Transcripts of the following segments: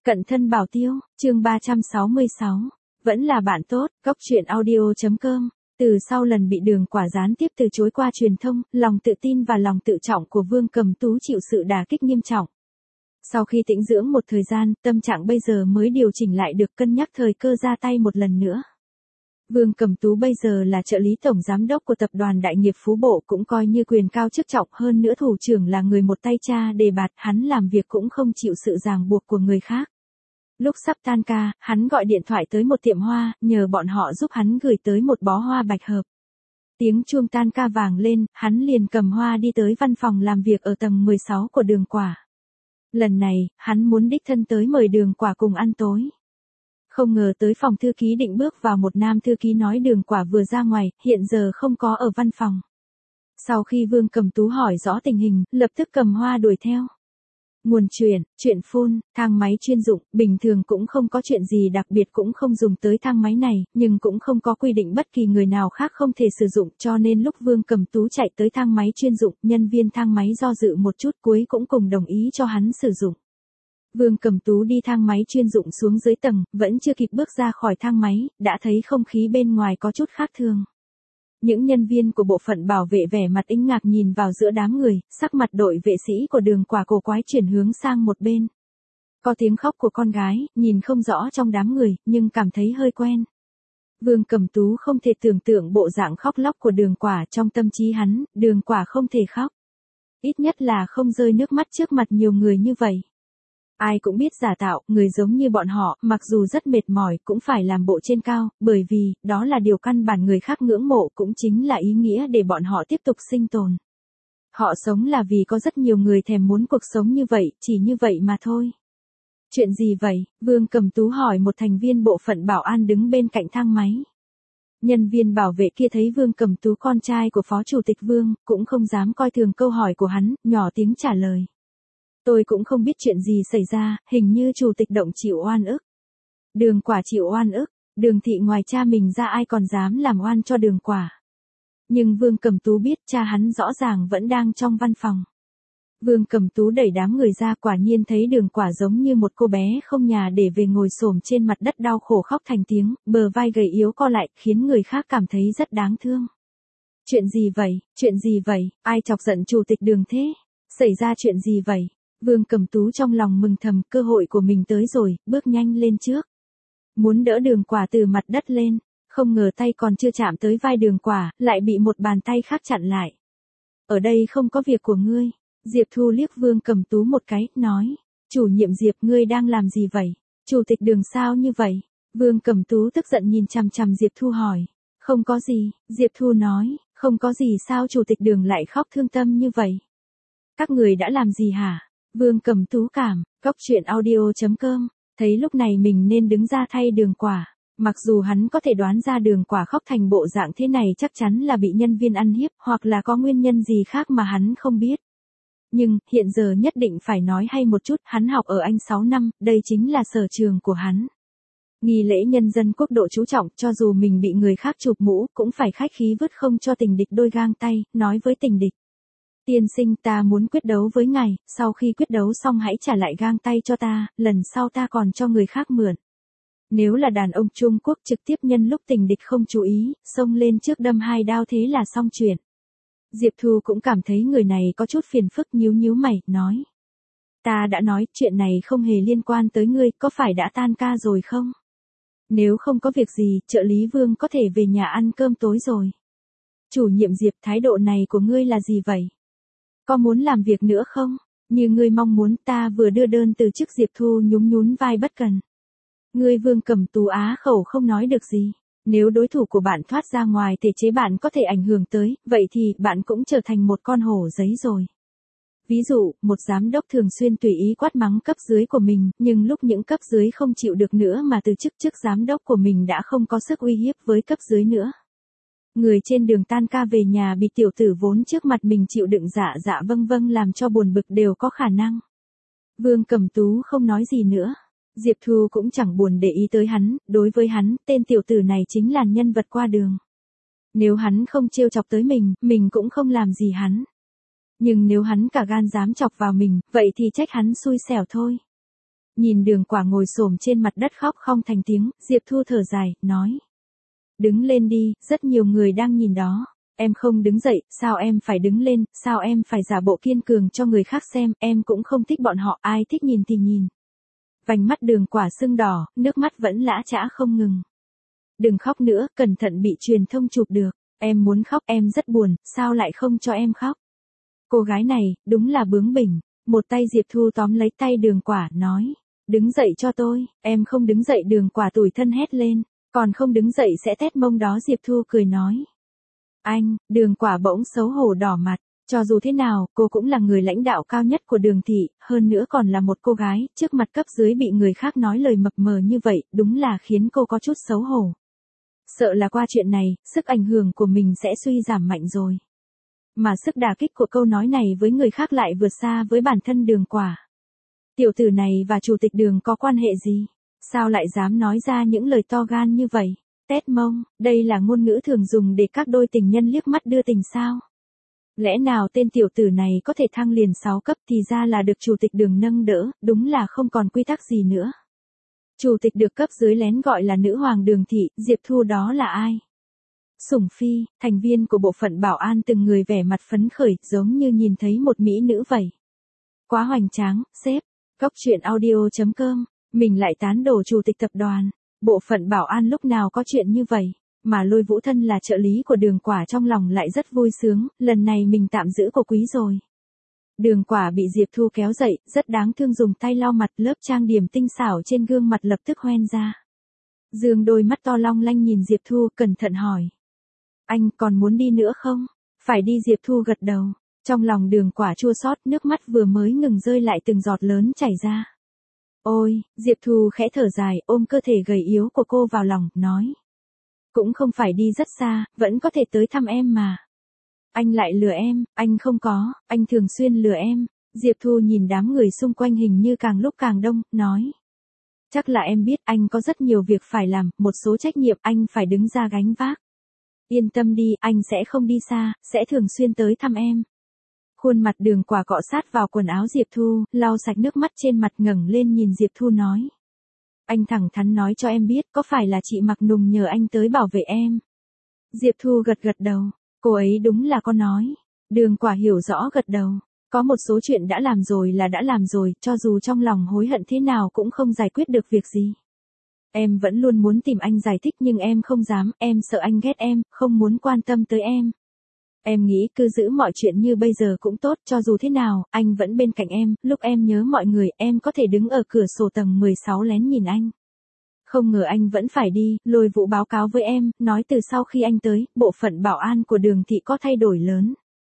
Cận thân bảo tiêu, chương 366. Vẫn là bạn tốt, Cóc truyện audio.com. Từ sau lần bị Đường Quả gián tiếp từ chối qua truyền thông, lòng tự tin và lòng tự trọng của Vương Cầm Tú chịu sự đả kích nghiêm trọng. Sau khi tĩnh dưỡng một thời gian, tâm trạng bây giờ mới điều chỉnh lại được, cân nhắc thời cơ ra tay một lần nữa. Vương Cầm Tú bây giờ là trợ lý tổng giám đốc của tập đoàn Đại nghiệp Phú Bộ, cũng coi như quyền cao chức trọng, hơn nữa thủ trưởng là người một tay cha đề bạt, hắn làm việc cũng không chịu sự ràng buộc của người khác. Lúc sắp tan ca, hắn gọi điện thoại tới một tiệm hoa, nhờ bọn họ giúp hắn gửi tới một bó hoa bạch hợp. Tiếng chuông tan ca vang lên, hắn liền cầm hoa đi tới văn phòng làm việc ở tầng 16 của Đường Quả. Lần này, hắn muốn đích thân tới mời Đường Quả cùng ăn tối. Không ngờ tới phòng thư ký định bước vào, một nam thư ký nói Đường Quả vừa ra ngoài, hiện giờ không có ở văn phòng. Sau khi Vương Cầm Tú hỏi rõ tình hình, lập tức cầm hoa đuổi theo. Nguồn chuyện phone, thang máy chuyên dụng, bình thường cũng không có chuyện gì đặc biệt, cũng không dùng tới thang máy này, nhưng cũng không có quy định bất kỳ người nào khác không thể sử dụng, cho nên lúc Vương Cầm Tú chạy tới thang máy chuyên dụng, nhân viên thang máy do dự một chút, cuối cũng cùng đồng ý cho hắn sử dụng. Vương Cầm Tú đi thang máy chuyên dụng xuống dưới tầng, vẫn chưa kịp bước ra khỏi thang máy, đã thấy không khí bên ngoài có chút khác thường. Những nhân viên của bộ phận bảo vệ vẻ mặt kinh ngạc nhìn vào giữa đám người, sắc mặt đội vệ sĩ của Đường Quả cổ quái chuyển hướng sang một bên. Có tiếng khóc của con gái, nhìn không rõ trong đám người, nhưng cảm thấy hơi quen. Vương Cầm Tú không thể tưởng tượng bộ dạng khóc lóc của Đường Quả, trong tâm trí hắn, Đường Quả không thể khóc. Ít nhất là không rơi nước mắt trước mặt nhiều người như vậy. Ai cũng biết giả tạo, người giống như bọn họ, mặc dù rất mệt mỏi, cũng phải làm bộ trên cao, bởi vì, đó là điều căn bản người khác ngưỡng mộ, cũng chính là ý nghĩa để bọn họ tiếp tục sinh tồn. Họ sống là vì có rất nhiều người thèm muốn cuộc sống như vậy, chỉ như vậy mà thôi. Chuyện gì vậy? Vương Cầm Tú hỏi một thành viên bộ phận bảo an đứng bên cạnh thang máy. Nhân viên bảo vệ kia thấy Vương Cầm Tú con trai của Phó Chủ tịch Vương, cũng không dám coi thường câu hỏi của hắn, nhỏ tiếng trả lời. Tôi cũng không biết chuyện gì xảy ra, hình như Chủ tịch Động chịu oan ức. Đường Quả chịu oan ức, Đường thị ngoài cha mình ra ai còn dám làm oan cho Đường Quả. Nhưng Vương Cầm Tú biết cha hắn rõ ràng vẫn đang trong văn phòng. Vương Cầm Tú đẩy đám người ra, quả nhiên thấy Đường Quả giống như một cô bé không nhà để về, ngồi xổm trên mặt đất đau khổ khóc thành tiếng, bờ vai gầy yếu co lại, khiến người khác cảm thấy rất đáng thương. Chuyện gì vậy, ai chọc giận Chủ tịch Đường thế? Xảy ra chuyện gì vậy? Vương Cầm Tú trong lòng mừng thầm, cơ hội của mình tới rồi, bước nhanh lên trước. Muốn đỡ Đường Quả từ mặt đất lên, không ngờ tay còn chưa chạm tới vai Đường Quả, lại bị một bàn tay khác chặn lại. Ở đây không có việc của ngươi. Diệp Thu liếc Vương Cầm Tú một cái, nói. Chủ nhiệm Diệp, ngươi đang làm gì vậy? Chủ tịch Đường sao như vậy? Vương Cầm Tú tức giận nhìn chằm chằm Diệp Thu hỏi. Không có gì, Diệp Thu nói, không có gì. Sao Chủ tịch Đường lại khóc thương tâm như vậy? Các người đã làm gì hả? Vương Cầm Tú cảm, Cóc truyện audio.com, thấy lúc này mình nên đứng ra thay Đường Quả. Mặc dù hắn có thể đoán ra Đường Quả khóc thành bộ dạng thế này chắc chắn là bị nhân viên ăn hiếp, hoặc là có nguyên nhân gì khác mà hắn không biết. Nhưng, hiện giờ nhất định phải nói hay một chút, hắn học ở Anh 6 năm, đây chính là sở trường của hắn. Nghi lễ nhân dân quốc độ chú trọng, cho dù mình bị người khác chụp mũ, cũng phải khách khí vứt không cho tình địch đôi gang tay, nói với tình địch. Tiên sinh, ta muốn quyết đấu với ngài, sau khi quyết đấu xong hãy trả lại gang tay cho ta, lần sau ta còn cho người khác mượn. Nếu là đàn ông Trung Quốc trực tiếp nhân lúc tình địch không chú ý, xông lên trước đâm 2 đao thế là xong chuyện. Diệp Thu cũng cảm thấy người này có chút phiền phức, nhíu mày, nói. Ta đã nói, chuyện này không hề liên quan tới ngươi, có phải đã tan ca rồi không? Nếu không có việc gì, trợ lý Vương có thể về nhà ăn cơm tối rồi. Chủ nhiệm Diệp, thái độ này của ngươi là gì vậy? Có muốn làm việc nữa không? Như ngươi mong muốn, ta vừa đưa đơn từ chức. Diệp Thu nhún vai bất cần. Ngươi Vương Cầm Tú á khẩu không nói được gì. Nếu đối thủ của bạn thoát ra ngoài thể chế, bạn có thể ảnh hưởng tới, vậy thì bạn cũng trở thành một con hổ giấy rồi. Ví dụ, một giám đốc thường xuyên tùy ý quát mắng cấp dưới của mình, nhưng lúc những cấp dưới không chịu được nữa mà từ chức giám đốc của mình đã không có sức uy hiếp với cấp dưới nữa. Người trên đường tan ca về nhà bị tiểu tử vốn trước mặt mình chịu đựng dạ vâng làm cho buồn bực đều có khả năng. Vương Cầm Tú không nói gì nữa. Diệp Thu cũng chẳng buồn để ý tới hắn, đối với hắn, tên tiểu tử này chính là nhân vật qua đường. Nếu hắn không trêu chọc tới mình cũng không làm gì hắn. Nhưng nếu hắn cả gan dám chọc vào mình, vậy thì trách hắn xui xẻo thôi. Nhìn Đường Quả ngồi xổm trên mặt đất khóc không thành tiếng, Diệp Thu thở dài, nói. Đứng lên đi, rất nhiều người đang nhìn đó. Em không đứng dậy, sao em phải đứng lên, sao em phải giả bộ kiên cường cho người khác xem, em cũng không thích bọn họ, ai thích nhìn thì nhìn. Vành mắt Đường Quả sưng đỏ, nước mắt vẫn lã chã không ngừng. Đừng khóc nữa, cẩn thận bị truyền thông chụp được. Em muốn khóc, em rất buồn, sao lại không cho em khóc? Cô gái này, đúng là bướng bỉnh. Một tay Diệp Thu tóm lấy tay Đường Quả, nói. Đứng dậy cho tôi, em không đứng dậy. Đường Quả tủi thân hét lên. Còn không đứng dậy sẽ tét mông đó. Diệp Thu cười nói. Anh, Đường Quả bỗng xấu hổ đỏ mặt. Cho dù thế nào, cô cũng là người lãnh đạo cao nhất của Đường thị, hơn nữa còn là một cô gái, trước mặt cấp dưới bị người khác nói lời mập mờ như vậy, đúng là khiến cô có chút xấu hổ. Sợ là qua chuyện này, sức ảnh hưởng của mình sẽ suy giảm mạnh rồi. Mà sức đả kích của câu nói này với người khác lại vượt xa với bản thân Đường Quả. Tiểu tử này và chủ tịch Đường có quan hệ gì? Sao lại dám nói ra những lời to gan như vậy? Tét mông, đây là ngôn ngữ thường dùng để các đôi tình nhân liếc mắt đưa tình sao? Lẽ nào tên tiểu tử này có thể thăng liền 6 cấp thì ra là được chủ tịch Đường nâng đỡ, đúng là không còn quy tắc gì nữa. Chủ tịch được cấp dưới lén gọi là nữ hoàng Đường thị, Diệp Thu đó là ai? Sủng Phi, thành viên của bộ phận bảo an từng người vẻ mặt phấn khởi, giống như nhìn thấy một mỹ nữ vậy. Quá hoành tráng, sếp. Góc truyện audio.com, mình lại tán đổ chủ tịch tập đoàn. Bộ phận bảo an lúc nào có chuyện như vậy, mà Lôi Vũ Thân là trợ lý của Đường Quả trong lòng lại rất vui sướng, lần này mình tạm giữ cô quý rồi. Đường Quả bị Diệp Thu kéo dậy, rất đáng thương dùng tay lau mặt, lớp trang điểm tinh xảo trên gương mặt lập tức hoen ra. Dương đôi mắt to long lanh nhìn Diệp Thu, cẩn thận hỏi. Anh còn muốn đi nữa không? Phải đi. Diệp Thu gật đầu. Trong lòng Đường Quả chua xót, nước mắt vừa mới ngừng rơi lại từng giọt lớn chảy ra. Ôi, Diệp Thu khẽ thở dài, ôm cơ thể gầy yếu của cô vào lòng, nói. Cũng không phải đi rất xa, vẫn có thể tới thăm em mà. Anh lại lừa em, anh không có, anh thường xuyên lừa em. Diệp Thu nhìn đám người xung quanh hình như càng lúc càng đông, nói. Chắc là em biết anh có rất nhiều việc phải làm, một số trách nhiệm anh phải đứng ra gánh vác. Yên tâm đi, anh sẽ không đi xa, sẽ thường xuyên tới thăm em. Khuôn mặt Đường Quả cọ sát vào quần áo Diệp Thu, lau sạch nước mắt trên mặt, ngẩng lên nhìn Diệp Thu nói. Anh thẳng thắn nói cho em biết, có phải là chị Mạc Nùng nhờ anh tới bảo vệ em? Diệp Thu gật gật đầu, cô ấy đúng là có nói. Đường Quả hiểu rõ gật đầu, có một số chuyện đã làm rồi là đã làm rồi, cho dù trong lòng hối hận thế nào cũng không giải quyết được việc gì. Em vẫn luôn muốn tìm anh giải thích nhưng em không dám, em sợ anh ghét em, không muốn quan tâm tới em. Em nghĩ cứ giữ mọi chuyện như bây giờ cũng tốt, cho dù thế nào, anh vẫn bên cạnh em, lúc em nhớ mọi người, em có thể đứng ở cửa sổ tầng 16 lén nhìn anh. Không ngờ anh vẫn phải đi, Lôi Vũ báo cáo với em, nói từ sau khi anh tới, bộ phận bảo an của Đường thị có thay đổi lớn.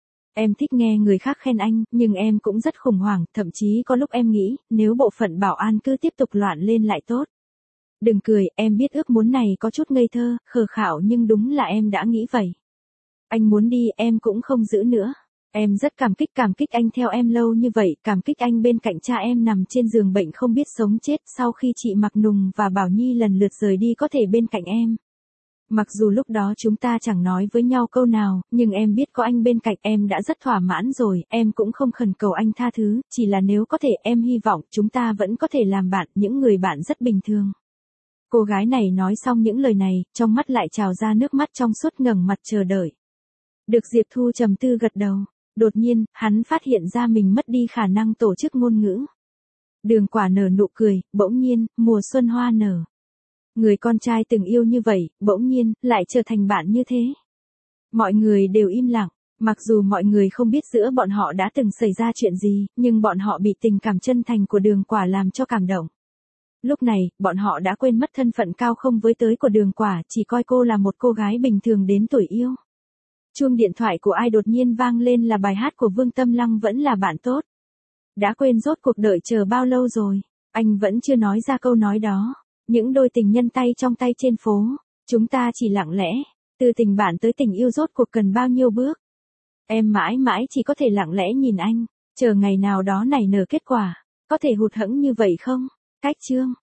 Em thích nghe người khác khen anh, nhưng em cũng rất khủng hoảng, thậm chí có lúc em nghĩ, nếu bộ phận bảo an cứ tiếp tục loạn lên lại tốt. Đừng cười, em biết ước muốn này có chút ngây thơ, khờ khạo nhưng đúng là em đã nghĩ vậy. Anh muốn đi, em cũng không giữ nữa. Em rất cảm kích anh theo em lâu như vậy, cảm kích anh bên cạnh cha em nằm trên giường bệnh không biết sống chết, sau khi chị Mạc Nùng và Bảo Nhi lần lượt rời đi có thể bên cạnh em. Mặc dù lúc đó chúng ta chẳng nói với nhau câu nào, nhưng em biết có anh bên cạnh em đã rất thỏa mãn rồi, em cũng không khẩn cầu anh tha thứ, chỉ là nếu có thể em hy vọng chúng ta vẫn có thể làm bạn, những người bạn rất bình thường. Cô gái này nói xong những lời này, trong mắt lại trào ra nước mắt trong suốt, ngẩng mặt chờ đợi. Được Diệp Thu trầm tư gật đầu. Đột nhiên, hắn phát hiện ra mình mất đi khả năng tổ chức ngôn ngữ. Đường Quả nở nụ cười, bỗng nhiên, mùa xuân hoa nở. Người con trai từng yêu như vậy, bỗng nhiên, lại trở thành bạn như thế. Mọi người đều im lặng, mặc dù mọi người không biết giữa bọn họ đã từng xảy ra chuyện gì, nhưng bọn họ bị tình cảm chân thành của Đường Quả làm cho cảm động. Lúc này, bọn họ đã quên mất thân phận cao không với tới của Đường Quả, chỉ coi cô là một cô gái bình thường đến tuổi yêu. Chuông điện thoại của ai đột nhiên vang lên, là bài hát của Vương Tâm Lăng, vẫn là bạn tốt. Đã quên rốt cuộc đợi chờ bao lâu rồi, anh vẫn chưa nói ra câu nói đó. Những đôi tình nhân tay trong tay trên phố, chúng ta chỉ lặng lẽ, từ tình bạn tới tình yêu rốt cuộc cần bao nhiêu bước. Em mãi mãi chỉ có thể lặng lẽ nhìn anh, chờ ngày nào đó nảy nở kết quả, có thể hụt hẫng như vậy không? Cách chương